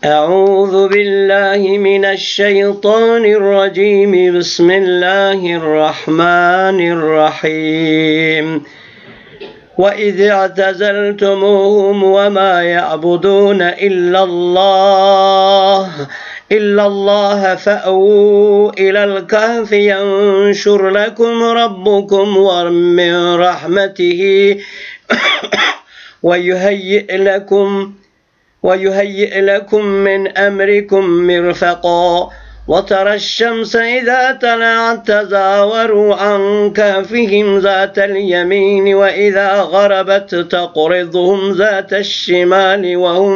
أعوذ بالله من الشيطان الرجيم بسم الله الرحمن الرحيم وإذ اعتزلتموهم وما يعبدون إلا الله فأووا إلى الكهف ينشر لكم ربكم من رحمته ويهيئ لكم من أمركم مرفقا وترى الشمس إذا طلعت تزاور عن كهفهم ذات اليمين وإذا غربت تقرضهم ذات الشمال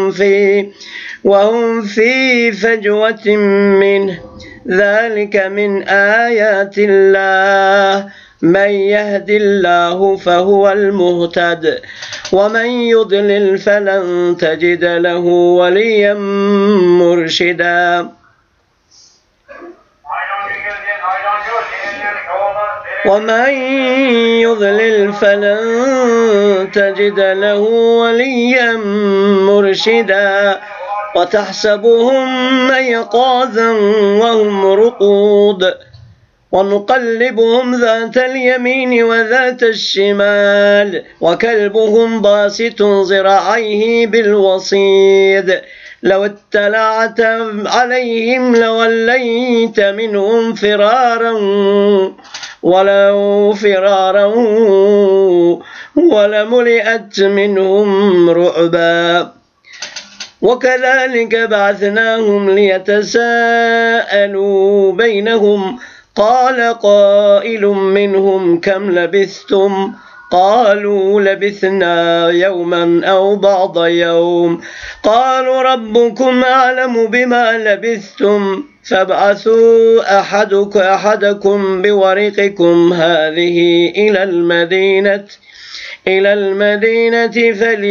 وهم في فجوة منه ذلك من آيات الله من يهد الله فهو المهتد ومن يضلل فلن تجد له وليا مرشدا ومن يضلل فلن تجد له وليا مرشدا وتحسبهم أيقاظا وهم رقود ونقلبهم ذات اليمين وذات الشمال وكلبهم باسط ذراعيه بالوصيد لو اطلعت عليهم لوليت منهم فرارا ولملئت منهم رعبا وكذلك بعثناهم ليتساءلوا بينهم قال قائل منهم كم لبثتم قالوا لبثنا يوما أو بعض يوم قالوا ربكم أعلم بما لبثتم فابعثوا أحدكم بورقكم هذه إلى المدينة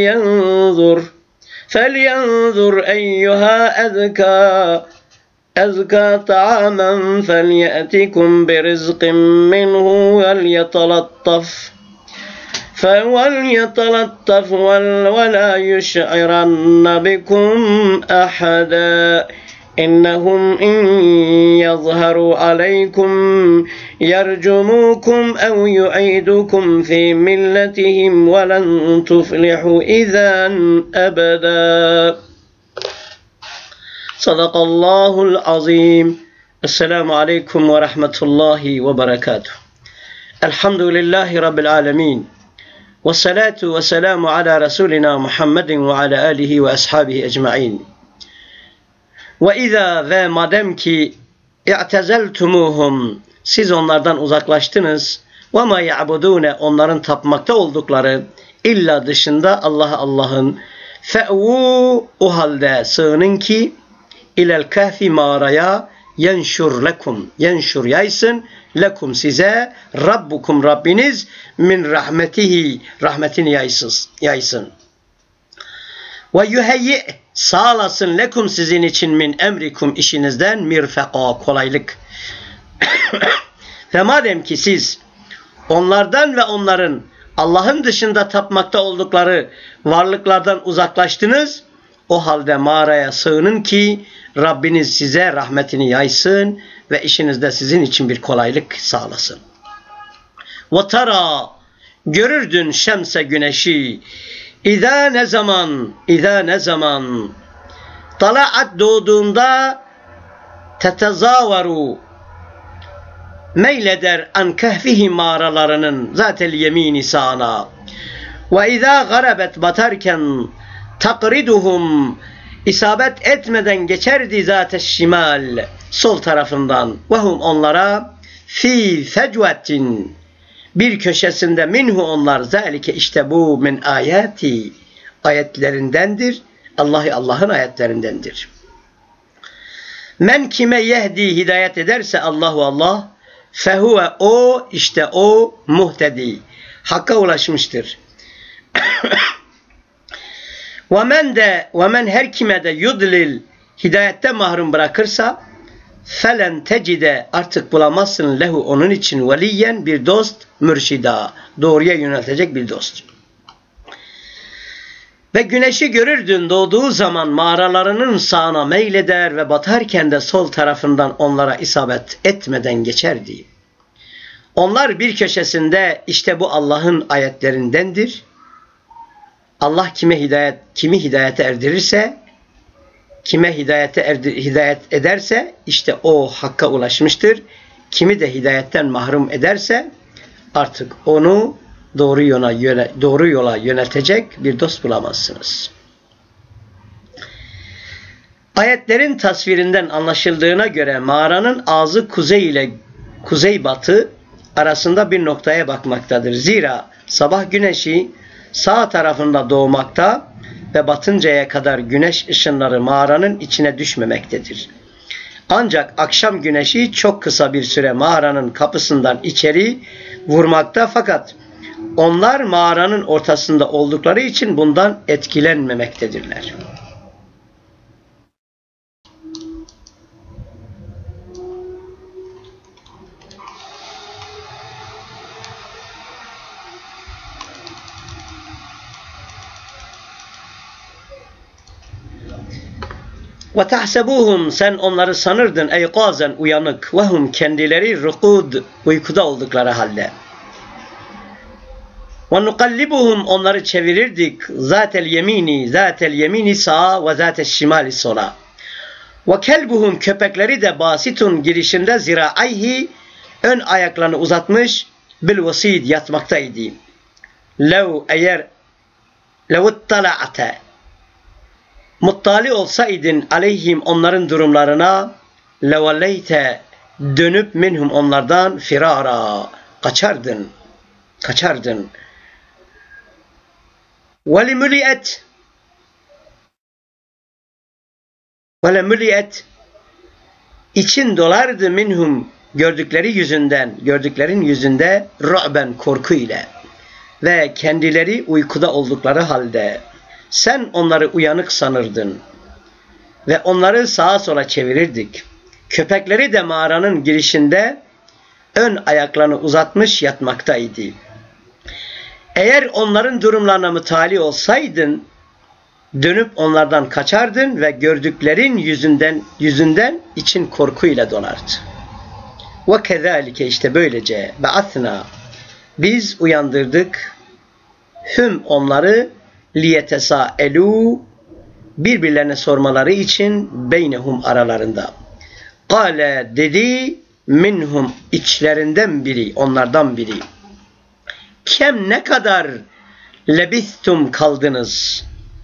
فلينظر أيها أزكى طعاما فليأتكم برزق منه وليتلطف ولا يشعرن بكم أحدا إنهم إن يظهروا عليكم يرجموكم أو يعيدكم في ملتهم ولن تفلحوا إذا أبدا صدق الله العظيم. السلام عليكم ورحمة الله وبركاته. الحمد لله رب العالمين والصلاة والسلام على رسولنا محمد وعلى آله وأصحابه أجمعين. وإذا ve madem ki i'tezeltumuhum siz onlardan uzaklaştınız ve ma ya'budune onların tapmakta oldukları illa dışında Allah'ın fe'vu o halde sığının ki ilel kahfi mağaraya yenşur yaysın lekum size rabbukum Rabbiniz min rahmetihi rahmetini yaysın ve yuheyyi sağlasın lekum sizin için min emrikum işinizden mirfeka kolaylık ve madem ki siz onlardan ve onların Allah'ın dışında tapmakta oldukları varlıklardan uzaklaştınız o halde mağaraya sığının ki Rabbiniz size rahmetini yaysın ve işinizde sizin için bir kolaylık sağlasın. وَتَرَى görürdün şemse güneşi İza ne zaman talaat doğduğunda tetezavaru meyleder an kahfihi mağaralarının zatel yemini sağına ve izâ garabet batarken takriduhum isabet etmeden geçerdi zaten şimal sol tarafından ve hum onlara fi fecvetin bir köşesinde minhu onlar zalike işte bu min ayati ayetlerindendir Allah'ın ayetlerindendir. Men kime yehdi hidayet ederse Allah fehuve o işte o muhtedi hakka ulaşmıştır. Ve men her kime de yudlil hidayette mahrum bırakırsa felen tecide artık bulamazsın lehu onun için veliyen bir dost mürşida doğruya yöneltecek bir dost. Ve güneşi görürdün doğduğu zaman mağaralarının sağına meyleder ve batarken de sol tarafından onlara isabet etmeden geçerdi. Onlar bir köşesinde işte bu Allah'ın ayetlerindendir. Allah kimi hidayete erdirirse, kime hidayet ederse işte o hakka ulaşmıştır. Kimi de hidayetten mahrum ederse artık onu doğru yola yöneltecek bir dost bulamazsınız. Ayetlerin tasvirinden anlaşıldığına göre mağaranın ağzı kuzey ile kuzeybatı arasında bir noktaya bakmaktadır. Zira sabah güneşi sağ tarafında doğmakta ve batıncaya kadar güneş ışınları mağaranın içine düşmemektedir. Ancak akşam güneşi çok kısa bir süre mağaranın kapısından içeri vurmakta, fakat onlar mağaranın ortasında oldukları için bundan etkilenmemektedirler. Ve tahsebuhum, sen onları sanırdın eyqazen, uyanık, ve hum, kendileri rukud, uykuda oldukları halde. Ve nukallibuhum, onları çevirirdik zatel yemini sağa ve zatel şimali sola. Ve kelbuhum, köpekleri de basitun, girişinde ziraayhi, ön ayaklarını uzatmış, bil vasid, yatmaktaydı. Lev ittala'ate, muttali olsaydın aleyhim, onların durumlarına, levalleyte, dönüp minhum, onlardan firara, kaçardın. Velemüliyet, için dolardı minhum, gördüklerin yüzünde ru'ben, korku ile ve kendileri uykuda oldukları halde. Sen onları uyanık sanırdın ve onları sağa sola çevirirdik. Köpekleri de mağaranın girişinde ön ayaklarını uzatmış yatmaktaydı. Eğer onların durumlarına mütali olsaydın, dönüp onlardan kaçardın ve gördüklerin yüzünden için korkuyla dolardı. Ve kezalike, işte böylece ba'athna, biz uyandırdık hüm, onları liyetesaelu, birbirlerine sormaları için beynehum, aralarında. Kale, dedi, minhum, içlerinden biri, onlardan biri. Kem, ne kadar lebistum, kaldınız?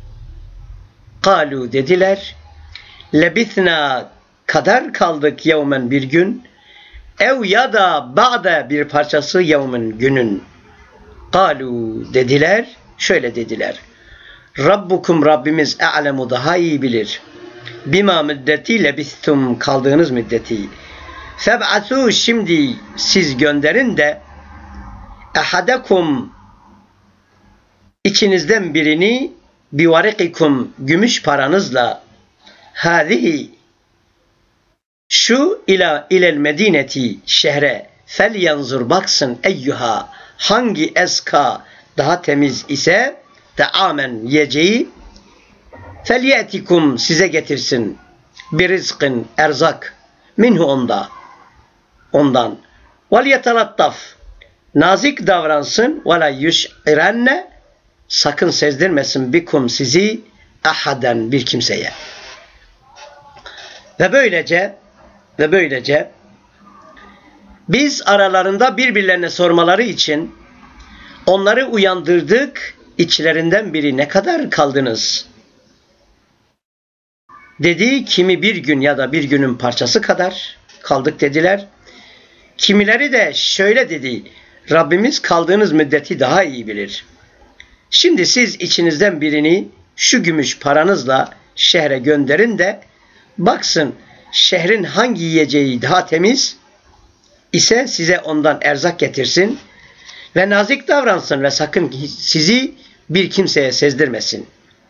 Kalu, dediler, lebithna, kadar kaldık, yevmen, bir gün, ev ya da ba'de, bir parçası, yevmen, günün. Kalu, dediler, şöyle dediler, Rabbukum, Rabbimiz, e'lemu, daha iyi bilir, bima müddeti lebistum, kaldığınız müddeti. Feb'atû, şimdi siz gönderin de, ehadakum, içinizden birini, bivarikikum, gümüş paranızla, hâzihi, şu ilel medineti, şehre, fel yanzur, baksın, eyyuha, hangi eska, daha temiz ise, te'amen, yiyeceği, fel ye'tikum, size getirsin, bir rizkın, erzak, minhu, ondan, vel yetelattaf, nazik davransın, ve la yuş'irenne, sakın sezdirmesin, bikum, sizi, ahaden, bir kimseye. Ve böylece biz aralarında birbirlerine sormaları için onları uyandırdık. İçlerinden biri, ne kadar kaldınız? Dedi, kimi bir gün ya da bir günün parçası kadar kaldık dediler. Kimileri de şöyle dedi, Rabbimiz kaldığınız müddeti daha iyi bilir. Şimdi siz içinizden birini şu gümüş paranızla şehre gönderin de baksın, şehrin hangi yiyeceği daha temiz ise size ondan erzak getirsin ve nazik davransın ve sakın sizi bir kimseye sezdirmesin.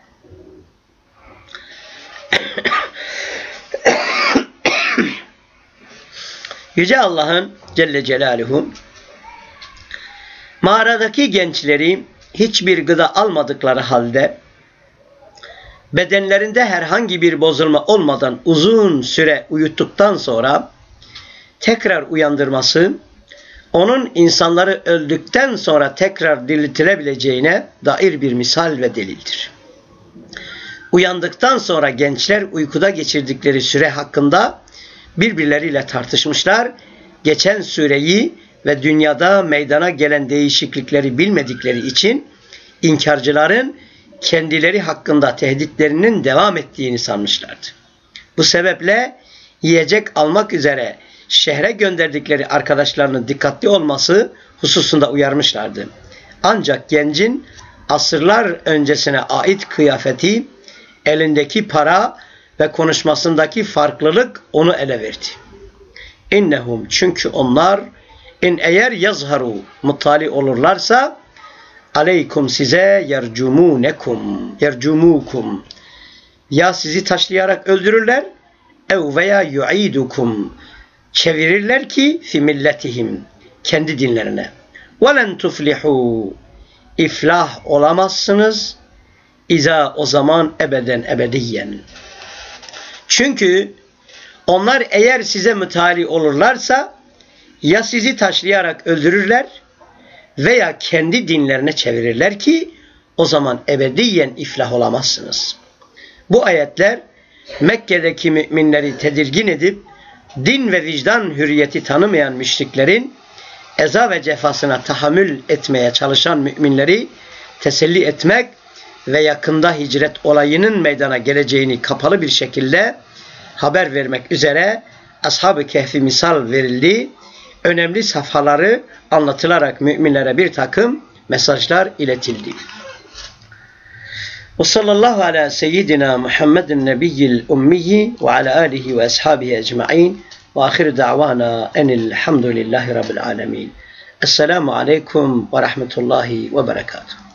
Yüce Allah'ın Celle Celaluhu mağaradaki gençleri hiçbir gıda almadıkları halde bedenlerinde herhangi bir bozulma olmadan uzun süre uyuttuktan sonra tekrar uyandırması, onun insanları öldükten sonra tekrar diriltilebileceğine dair bir misal ve delildir. Uyandıktan sonra gençler uykuda geçirdikleri süre hakkında birbirleriyle tartışmışlar. Geçen süreyi ve dünyada meydana gelen değişiklikleri bilmedikleri için inkarcıların kendileri hakkında tehditlerinin devam ettiğini sanmışlardı. Bu sebeple yiyecek almak üzere şehre gönderdikleri arkadaşlarının dikkatli olması hususunda uyarmışlardı. Ancak gencin asırlar öncesine ait kıyafeti, elindeki para ve konuşmasındaki farklılık onu ele verdi. İnnehum, çünkü onlar eğer yazharu, muttali olurlarsa, aleykum, size yercumukum, ya sizi taşlayarak öldürürler, ev veya yu'idukum, çevirirler ki fi milletihim, kendi dinlerine. وَلَنْ تُفْلِحُوا, iflah olamazsınız, İza, o zaman, ebeden ebediyen. Çünkü onlar eğer size mütali olurlarsa ya sizi taşlayarak öldürürler veya kendi dinlerine çevirirler ki o zaman ebediyen iflah olamazsınız. Bu ayetler Mekke'deki müminleri tedirgin edip din ve vicdan hürriyeti tanımayan müşriklerin eza ve cefasına tahammül etmeye çalışan müminleri teselli etmek ve yakında hicret olayının meydana geleceğini kapalı bir şekilde haber vermek üzere Ashab-ı Kehf'i misal verildi. Önemli safhaları anlatılarak müminlere bir takım mesajlar iletildi. Ve sallallahu ala seyyidina Muhammedin nebiyyil ummiyi ve ala alihi ve ashabihi ecma'in ve ahir da'vana enilhamdülillahi rabbil alemin. Esselamu aleyküm ve rahmetullahi ve berekatuhu.